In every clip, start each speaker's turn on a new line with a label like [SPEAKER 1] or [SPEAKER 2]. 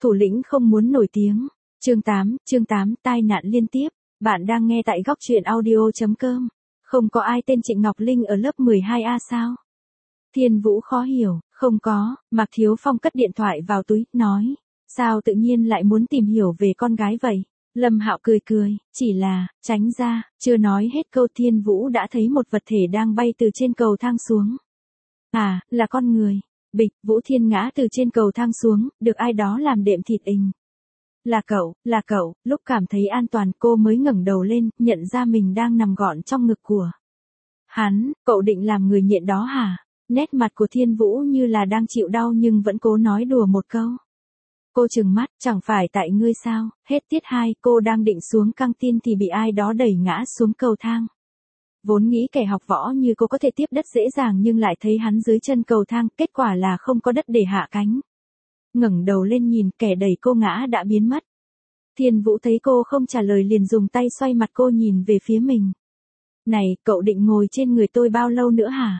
[SPEAKER 1] Thủ lĩnh không muốn nổi tiếng. Chương 8, tai nạn liên tiếp. Bạn đang nghe tại góc truyện audio.com. Không có ai tên Trịnh Ngọc Linh ở lớp 12A sao? Thiên Vũ khó hiểu, không có. Mạc Thiếu Phong cất điện thoại vào túi, nói. Sao tự nhiên lại muốn tìm hiểu về con gái vậy? Lâm Hạo cười cười, chỉ là, tránh ra, chưa nói hết câu Thiên Vũ đã thấy một vật thể đang bay từ trên cầu thang xuống. À, là con người. Bịch, Vũ Thiên ngã từ trên cầu thang xuống, được ai đó làm đệm thịt ình. Là cậu, lúc cảm thấy an toàn cô mới ngẩng đầu lên, nhận ra mình đang nằm gọn trong ngực của hắn. Cậu định làm người nhện đó hả? Nét mặt của Thiên Vũ như là đang chịu đau nhưng vẫn cố nói đùa một câu. Cô trừng mắt, chẳng phải tại ngươi sao? Hết tiết 2, cô đang định xuống căng tin thì bị ai đó đẩy ngã xuống cầu thang. Vốn nghĩ kẻ học võ như cô có thể tiếp đất dễ dàng nhưng lại thấy hắn dưới chân cầu thang, kết quả là không có đất để hạ cánh. Ngẩng đầu lên nhìn, kẻ đẩy cô ngã đã biến mất. Thiên Vũ thấy cô không trả lời liền dùng tay xoay mặt cô nhìn về phía mình. Này, cậu định ngồi trên người tôi bao lâu nữa hả?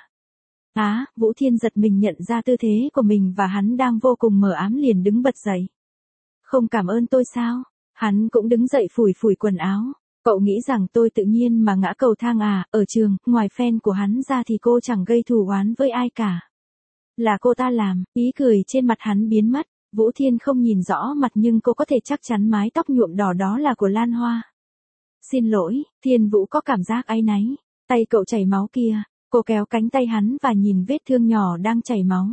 [SPEAKER 1] Á, Vũ Thiên giật mình nhận ra tư thế của mình và hắn đang vô cùng mờ ám liền đứng bật dậy. Không cảm ơn tôi sao? Hắn cũng đứng dậy phủi phủi quần áo. Cậu nghĩ rằng tôi tự nhiên mà ngã cầu thang à? Ở trường, ngoài fan của hắn ra thì cô chẳng gây thù oán với ai cả. Là cô ta làm. Ý cười trên mặt hắn biến mất. Vũ Thiên không nhìn rõ mặt nhưng cô có thể chắc chắn mái tóc nhuộm đỏ đó là của Lan Hoa. Xin lỗi, Thiên Vũ có cảm giác áy náy. Tay cậu chảy máu kia. Cô kéo cánh tay hắn và nhìn vết thương nhỏ đang chảy máu.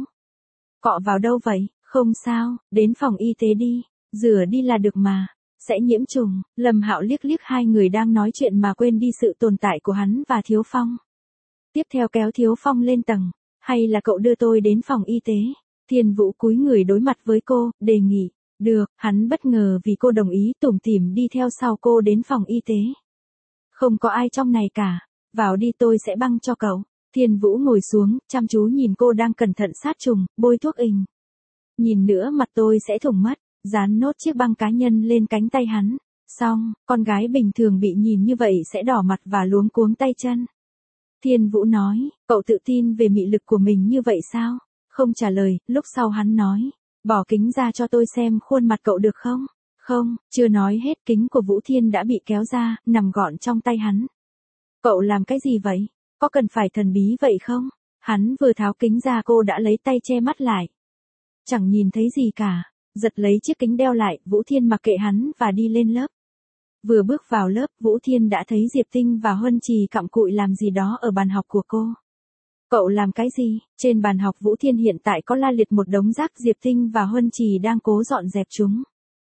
[SPEAKER 1] Cọ vào đâu vậy? Không sao, đến phòng y tế đi. Rửa đi là được mà. Sẽ nhiễm trùng. Lâm Hạo liếc liếc hai người đang nói chuyện mà quên đi sự tồn tại của hắn và Thiếu Phong. Tiếp theo kéo Thiếu Phong lên tầng. Hay là cậu đưa tôi đến phòng y tế? Thiên Vũ cúi người đối mặt với cô, đề nghị. Được, hắn bất ngờ vì cô đồng ý tủm tỉm đi theo sau cô đến phòng y tế. Không có ai trong này cả. Vào đi tôi sẽ băng cho cậu. Thiên Vũ ngồi xuống, chăm chú nhìn cô đang cẩn thận sát trùng, bôi thuốc ình. Nhìn nữa mặt tôi sẽ thủng mất. Dán nốt chiếc băng cá nhân lên cánh tay hắn. Xong, con gái bình thường bị nhìn như vậy sẽ đỏ mặt và luống cuống tay chân. Thiên Vũ nói, cậu tự tin về mị lực của mình như vậy sao? Không trả lời, lúc sau hắn nói, bỏ kính ra cho tôi xem khuôn mặt cậu được không? Không, chưa nói hết kính của Vũ Thiên đã bị kéo ra, nằm gọn trong tay hắn. Cậu làm cái gì vậy? Có cần phải thần bí vậy không? Hắn vừa tháo kính ra cô đã lấy tay che mắt lại. Chẳng nhìn thấy gì cả. Giật lấy chiếc kính đeo lại, Vũ Thiên mặc kệ hắn và đi lên lớp. Vừa bước vào lớp, Vũ Thiên đã thấy Diệp Tinh và Huân Trì cặm cụi làm gì đó ở bàn học của cô. Cậu làm cái gì? Trên bàn học Vũ Thiên hiện tại có la liệt một đống rác, Diệp Tinh và Huân Trì đang cố dọn dẹp chúng.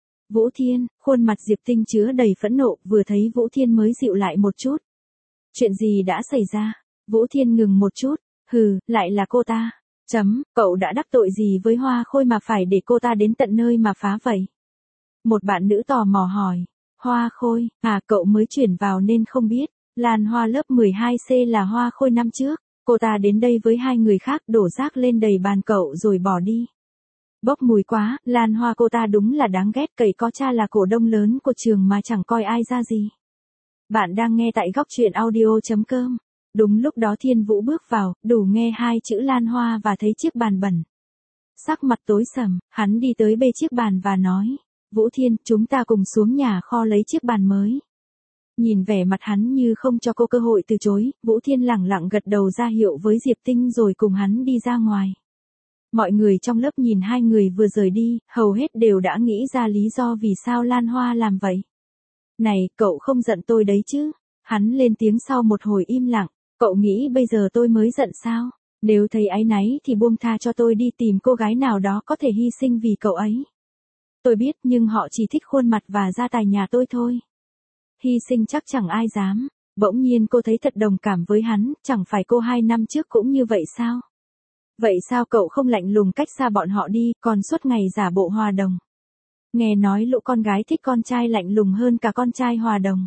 [SPEAKER 1] Vũ Thiên, khuôn mặt Diệp Tinh chứa đầy phẫn nộ, vừa thấy Vũ Thiên mới dịu lại một chút. Chuyện gì đã xảy ra? Vũ Thiên ngừng một chút, hừ, lại là cô ta. Cậu đã đắc tội gì với Hoa Khôi mà phải để cô ta đến tận nơi mà phá vậy? Một bạn nữ tò mò hỏi. Hoa Khôi, à cậu mới chuyển vào nên không biết. Lan Hoa lớp 12C là Hoa Khôi năm trước. Cô ta đến đây với hai người khác đổ rác lên đầy bàn cậu rồi bỏ đi. Bốc mùi quá, Lan Hoa cô ta đúng là đáng ghét, cậy có cha là cổ đông lớn của trường mà chẳng coi ai ra gì. Bạn đang nghe tại góc truyện audio.com. Đúng lúc đó Thiên Vũ bước vào, đủ nghe hai chữ Lan Hoa và thấy chiếc bàn bẩn. Sắc mặt tối sầm, hắn đi tới bê chiếc bàn và nói. Vũ Thiên, chúng ta cùng xuống nhà kho lấy chiếc bàn mới. Nhìn vẻ mặt hắn như không cho cô cơ hội từ chối, Vũ Thiên lẳng lặng gật đầu ra hiệu với Diệp Tinh rồi cùng hắn đi ra ngoài. Mọi người trong lớp nhìn hai người vừa rời đi, hầu hết đều đã nghĩ ra lý do vì sao Lan Hoa làm vậy. Này, cậu không giận tôi đấy chứ? Hắn lên tiếng sau một hồi im lặng. Cậu nghĩ bây giờ tôi mới giận sao? Nếu thấy áy náy thì buông tha cho tôi đi tìm cô gái nào đó có thể hy sinh vì cậu ấy. Tôi biết nhưng họ chỉ thích khuôn mặt và gia tài nhà tôi thôi. Hy sinh chắc chẳng ai dám. Bỗng nhiên cô thấy thật đồng cảm với hắn, chẳng phải cô 2 năm trước cũng như vậy sao? Vậy sao cậu không lạnh lùng cách xa bọn họ đi, còn suốt ngày giả bộ hòa đồng? Nghe nói lũ con gái thích con trai lạnh lùng hơn cả con trai hòa đồng.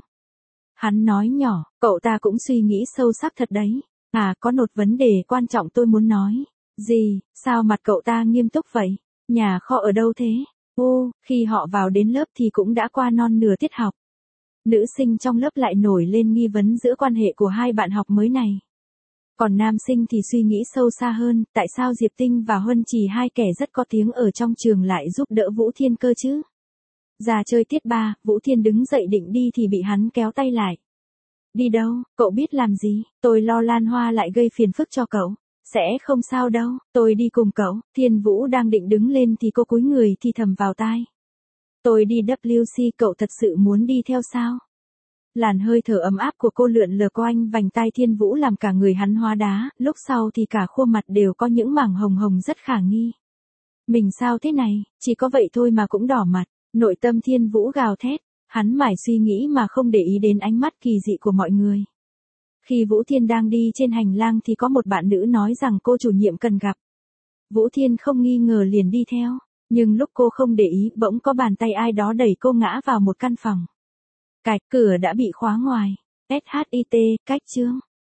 [SPEAKER 1] Hắn nói nhỏ, cậu ta cũng suy nghĩ sâu sắc thật đấy. À, có một vấn đề quan trọng tôi muốn nói. Gì, sao mặt cậu ta nghiêm túc vậy? Nhà kho ở đâu thế? Khi họ vào đến lớp thì cũng đã qua non nửa tiết học. Nữ sinh trong lớp lại nổi lên nghi vấn giữa quan hệ của hai bạn học mới này. Còn nam sinh thì suy nghĩ sâu xa hơn, tại sao Diệp Tinh và Huân Trì hai kẻ rất có tiếng ở trong trường lại giúp đỡ Vũ Thiên cơ chứ? Ra chơi tiết 3, Vũ Thiên đứng dậy định đi thì bị hắn kéo tay lại. Đi đâu, cậu biết làm gì, tôi lo Lan Hoa lại gây phiền phức cho cậu. Sẽ không sao đâu, tôi đi cùng cậu. Thiên Vũ đang định đứng lên thì cô cúi người thì thầm vào tai. Tôi đi WC, cậu thật sự muốn đi theo sao? Làn hơi thở ấm áp của cô lượn lờ quanh vành tai Thiên Vũ làm cả người hắn hóa đá, lúc sau thì cả khuôn mặt đều có những mảng hồng hồng rất khả nghi. Mình sao thế này, chỉ có vậy thôi mà cũng đỏ mặt, nội tâm Thiên Vũ gào thét, hắn mải suy nghĩ mà không để ý đến ánh mắt kỳ dị của mọi người. Khi Vũ Thiên đang đi trên hành lang thì có một bạn nữ nói rằng cô chủ nhiệm cần gặp. Vũ Thiên không nghi ngờ liền đi theo, nhưng lúc cô không để ý bỗng có bàn tay ai đó đẩy cô ngã vào một căn phòng. Cạch, cửa đã bị khóa ngoài. SHIT, cách chương.